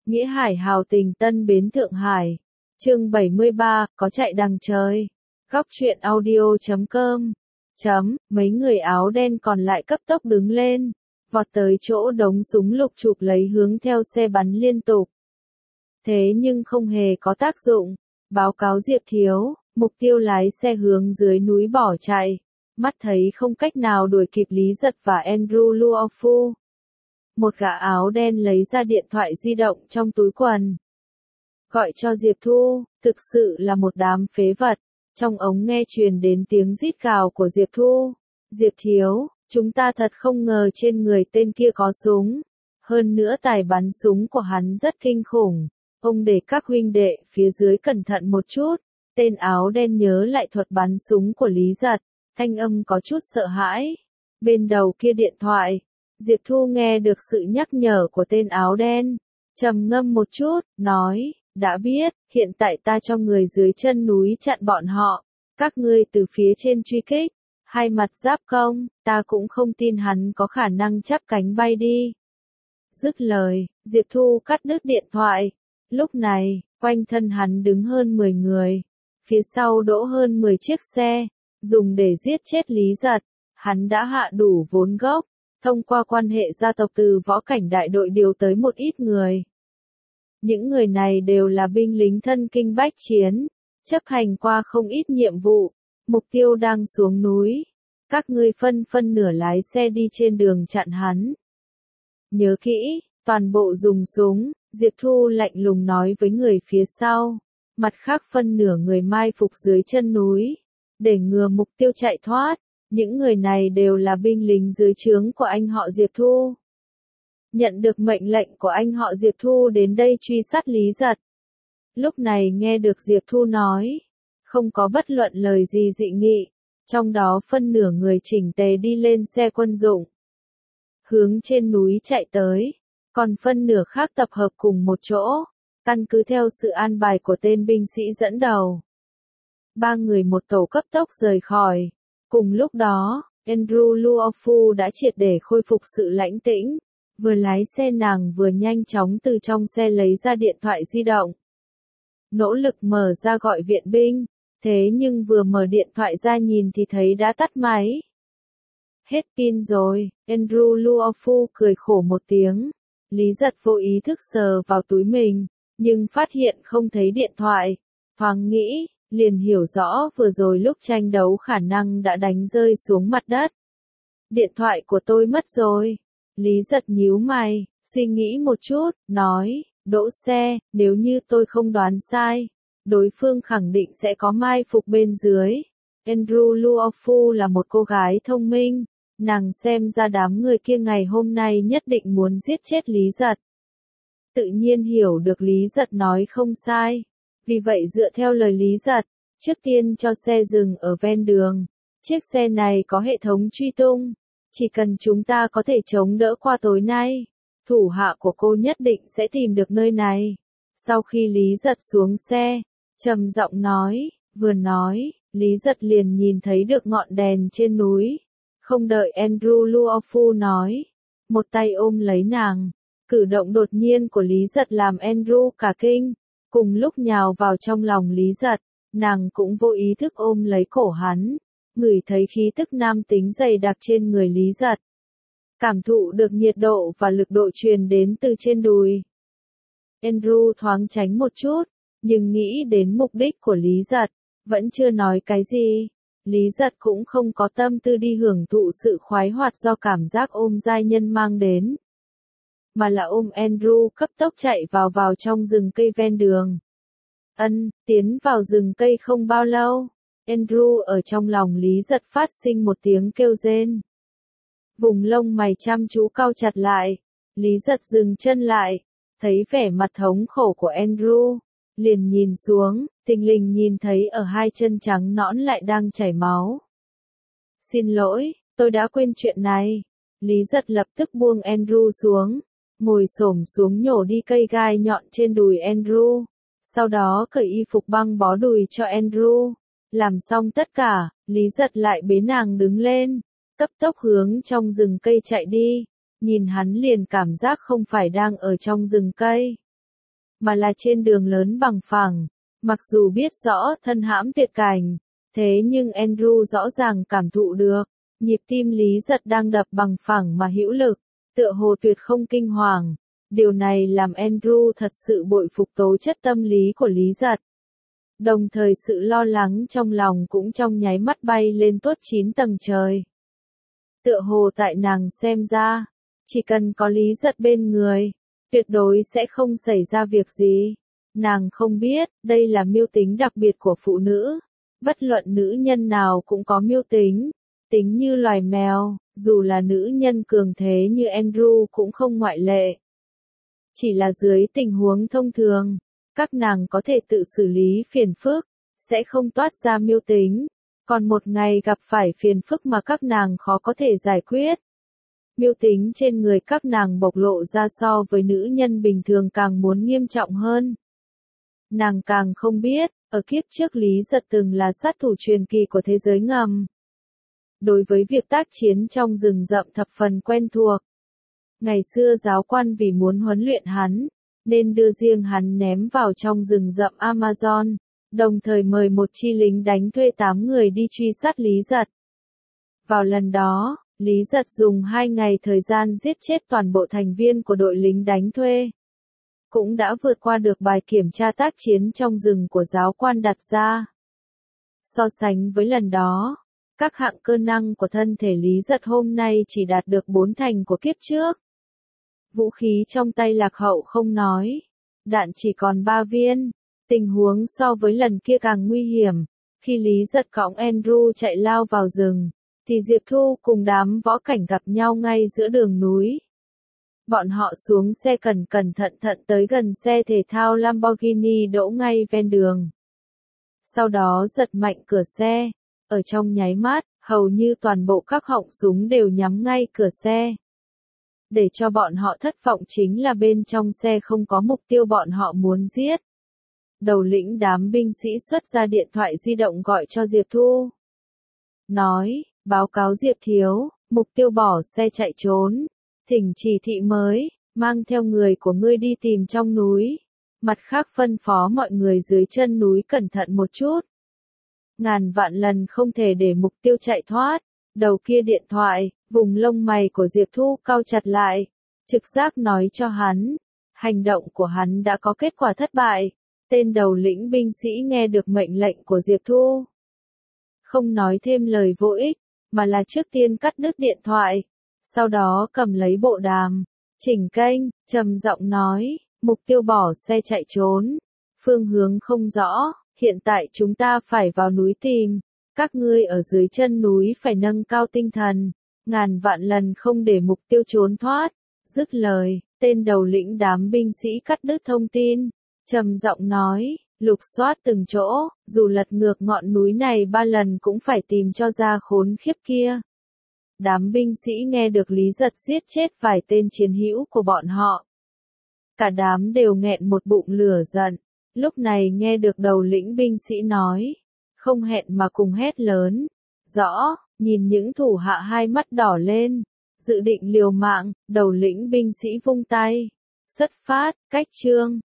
Nghĩa Hải hào tình Tân Bến Thượng Hải. Chương 73, có chạy đằng trời. Góc truyện audio.com. Mấy người áo đen còn lại cấp tốc đứng lên, vọt tới chỗ đống súng lục chụp lấy hướng theo xe bắn liên tục. Thế nhưng không hề có tác dụng. Báo cáo Diệp Thiếu, mục tiêu lái xe hướng dưới núi bỏ chạy. Mắt thấy không cách nào đuổi kịp Lý Giật và Andrew Luofu. Một gã áo đen lấy ra điện thoại di động trong túi quần. Gọi cho Diệp Thu, thực sự là một đám phế vật. Trong ống nghe truyền đến tiếng rít gào của Diệp Thu. Diệp Thiếu, chúng ta thật không ngờ trên người tên kia có súng. Hơn nữa tài bắn súng của hắn rất kinh khủng. Ông để các huynh đệ phía dưới cẩn thận một chút. Tên áo đen nhớ lại thuật bắn súng của Lý Giật. Thanh âm có chút sợ hãi. Bên đầu kia điện thoại, Diệp Thu nghe được sự nhắc nhở của tên áo đen. Trầm ngâm một chút, nói, đã biết, hiện tại ta cho người dưới chân núi chặn bọn họ. Các ngươi từ phía trên truy kích. Hai mặt giáp công, ta cũng không tin hắn có khả năng chắp cánh bay đi. Dứt lời, Diệp Thu cắt đứt điện thoại. Lúc này, quanh thân hắn đứng hơn 10 người. Phía sau đỗ hơn 10 chiếc xe, dùng để giết chết Lý Giật. Hắn đã hạ đủ vốn gốc, thông qua quan hệ gia tộc từ võ cảnh đại đội điều tới một ít người. Những người này đều là binh lính thân kinh bách chiến, chấp hành qua không ít nhiệm vụ, mục tiêu đang xuống núi. Các ngươi phân nửa lái xe đi trên đường chặn hắn. Nhớ kỹ, toàn bộ dùng súng, Diệp Thu lạnh lùng nói với người phía sau. Mặt khác phân nửa người mai phục dưới chân núi, để ngừa mục tiêu chạy thoát. Những người này đều là binh lính dưới trướng của anh họ Diệp Thu. Nhận được mệnh lệnh của anh họ Diệp Thu đến đây truy sát Lý Giật. Lúc này nghe được Diệp Thu nói, không có bất luận lời gì dị nghị, trong đó phân nửa người chỉnh tề đi lên xe quân dụng. Hướng trên núi chạy tới, còn phân nửa khác tập hợp cùng một chỗ, căn cứ theo sự an bài của tên binh sĩ dẫn đầu. Ba người một tổ cấp tốc rời khỏi. Cùng lúc đó, Andrew Luofu đã triệt để khôi phục sự lãnh tĩnh. Vừa lái xe nàng vừa nhanh chóng từ trong xe lấy ra điện thoại di động. Nỗ lực mở ra gọi viện binh, thế nhưng vừa mở điện thoại ra nhìn thì thấy đã tắt máy. Hết pin rồi, Andrew Luofu cười khổ một tiếng. Lý Giật vô ý thức sờ vào túi mình, nhưng phát hiện không thấy điện thoại. Thoáng nghĩ, liền hiểu rõ vừa rồi lúc tranh đấu khả năng đã đánh rơi xuống mặt đất. Điện thoại của tôi mất rồi. Lý Giật nhíu mày, suy nghĩ một chút, nói, đỗ xe, nếu như tôi không đoán sai, đối phương khẳng định sẽ có mai phục bên dưới. Andrew Luofu là một cô gái thông minh, nàng xem ra đám người kia ngày hôm nay nhất định muốn giết chết Lý Giật. Tự nhiên hiểu được Lý Giật nói không sai. Vì vậy dựa theo lời Lý Giật, trước tiên cho xe dừng ở ven đường. Chiếc xe này có hệ thống truy tung. Chỉ cần chúng ta có thể chống đỡ qua tối nay, thủ hạ của cô nhất định sẽ tìm được nơi này. Sau khi Lý Giật xuống xe, trầm giọng nói, vừa nói, Lý Giật liền nhìn thấy được ngọn đèn trên núi. Không đợi Andrew Luofu nói, một tay ôm lấy nàng. Cử động đột nhiên của Lý Giật làm Andrew cả kinh. Cùng lúc nhào vào trong lòng Lý Giật, nàng cũng vô ý thức ôm lấy cổ hắn. Ngửi thấy khí tức nam tính dày đặc trên người Lý Giật. Cảm thụ được nhiệt độ và lực độ truyền đến từ trên đùi. Andrew thoáng tránh một chút, nhưng nghĩ đến mục đích của Lý Giật, vẫn chưa nói cái gì. Lý Giật cũng không có tâm tư đi hưởng thụ sự khoái hoạt do cảm giác ôm giai nhân mang đến. Mà là ôm Andrew cấp tốc chạy vào trong rừng cây ven đường. Tiến vào rừng cây không bao lâu. Andrew ở trong lòng Lý Giật phát sinh một tiếng kêu rên. Vùng lông mày chăm chú cau chặt lại. Lý Giật dừng chân lại, thấy vẻ mặt thống khổ của Andrew. Liền nhìn xuống, thình lình nhìn thấy ở hai chân trắng nõn lại đang chảy máu. Xin lỗi, tôi đã quên chuyện này. Lý Giật lập tức buông Andrew xuống, ngồi xổm xuống nhổ đi cây gai nhọn trên đùi Andrew. Sau đó cởi y phục băng bó đùi cho Andrew. Làm xong tất cả, Lý Giật lại bế nàng đứng lên, cấp tốc hướng trong rừng cây chạy đi. Nhìn hắn liền cảm giác không phải đang ở trong rừng cây. mà là trên đường lớn bằng phẳng. Mặc dù biết rõ thân hãm tuyệt cảnh, thế nhưng Andrew rõ ràng cảm thụ được, nhịp tim Lý Giật đang đập bằng phẳng mà hữu lực, tựa hồ tuyệt không kinh hoàng. Điều này làm Andrew thật sự bội phục tố chất tâm lý của Lý Giật. Đồng thời sự lo lắng trong lòng cũng trong nháy mắt bay lên tuốt 9 tầng trời. Tựa hồ tại nàng xem ra, chỉ cần có Lý Giật bên người, tuyệt đối sẽ không xảy ra việc gì. Nàng không biết, đây là mưu tính đặc biệt của phụ nữ. Bất luận nữ nhân nào cũng có mưu tính, tính như loài mèo, dù là nữ nhân cường thế như Andrew cũng không ngoại lệ. Chỉ là dưới tình huống thông thường, các nàng có thể tự xử lý phiền phức, sẽ không toát ra mưu tính, còn một ngày gặp phải phiền phức mà các nàng khó có thể giải quyết. Mưu tính trên người các nàng bộc lộ ra so với nữ nhân bình thường càng muốn nghiêm trọng hơn. Nàng càng không biết, ở kiếp trước Lý Giật từng là sát thủ truyền kỳ của thế giới ngầm. Đối với việc tác chiến trong rừng rậm thập phần quen thuộc. Ngày xưa giáo quan vì muốn huấn luyện hắn, nên đưa riêng hắn ném vào trong rừng rậm Amazon, đồng thời mời một chi lính đánh thuê 8 người đi truy sát Lý Giật. Vào lần đó, Lý Giật dùng 2 ngày thời gian giết chết toàn bộ thành viên của đội lính đánh thuê. Cũng đã vượt qua được bài kiểm tra tác chiến trong rừng của giáo quan đặt ra. So sánh với lần đó, các hạng cơ năng của thân thể Lý Giật hôm nay chỉ đạt được 4 thành của kiếp trước. Vũ khí trong tay lạc hậu không nói, đạn chỉ còn 3 viên, tình huống so với lần kia càng nguy hiểm. Khi Lý Giật cõng Andrew chạy lao vào rừng, thì Diệp Thu cùng đám võ cảnh gặp nhau ngay giữa đường núi. Bọn họ xuống xe cẩn thận tới gần xe thể thao Lamborghini đỗ ngay ven đường. Sau đó giật mạnh cửa xe, ở trong nháy mắt, hầu như toàn bộ các họng súng đều nhắm ngay cửa xe. Để cho bọn họ thất vọng chính là bên trong xe không có mục tiêu bọn họ muốn giết. Đầu lĩnh đám binh sĩ xuất ra điện thoại di động gọi cho Diệp Thu. Nói, báo cáo Diệp Thiếu, mục tiêu bỏ xe chạy trốn. Thỉnh chỉ thị mới, mang theo người của ngươi đi tìm trong núi. Mặt khác phân phó mọi người dưới chân núi cẩn thận một chút. Ngàn vạn lần không thể để mục tiêu chạy thoát. Đầu kia điện thoại, vùng lông mày của Diệp Thu cau chặt lại. Trực giác nói cho hắn, hành động của hắn đã có kết quả thất bại. Tên đầu lĩnh binh sĩ nghe được mệnh lệnh của Diệp Thu. Không nói thêm lời vô ích, mà là trước tiên cắt đứt điện thoại. Sau đó cầm lấy bộ đàm, chỉnh kênh, trầm giọng nói, mục tiêu bỏ xe chạy trốn, phương hướng không rõ, hiện tại chúng ta phải vào núi tìm, các ngươi ở dưới chân núi phải nâng cao tinh thần, ngàn vạn lần không để mục tiêu trốn thoát. Dứt lời, tên đầu lĩnh đám binh sĩ cắt đứt thông tin, trầm giọng nói, lục soát từng chỗ, dù lật ngược ngọn núi này 3 lần cũng phải tìm cho ra khốn khiếp kia. Đám binh sĩ nghe được Lý Giật giết chết vài tên chiến hữu của bọn họ. Cả đám đều nghẹn một bụng lửa giận, lúc này nghe được đầu lĩnh binh sĩ nói, không hẹn mà cùng hét lớn, rõ, nhìn những thủ hạ hai mắt đỏ lên, dự định liều mạng, đầu lĩnh binh sĩ vung tay, xuất phát, cách chương.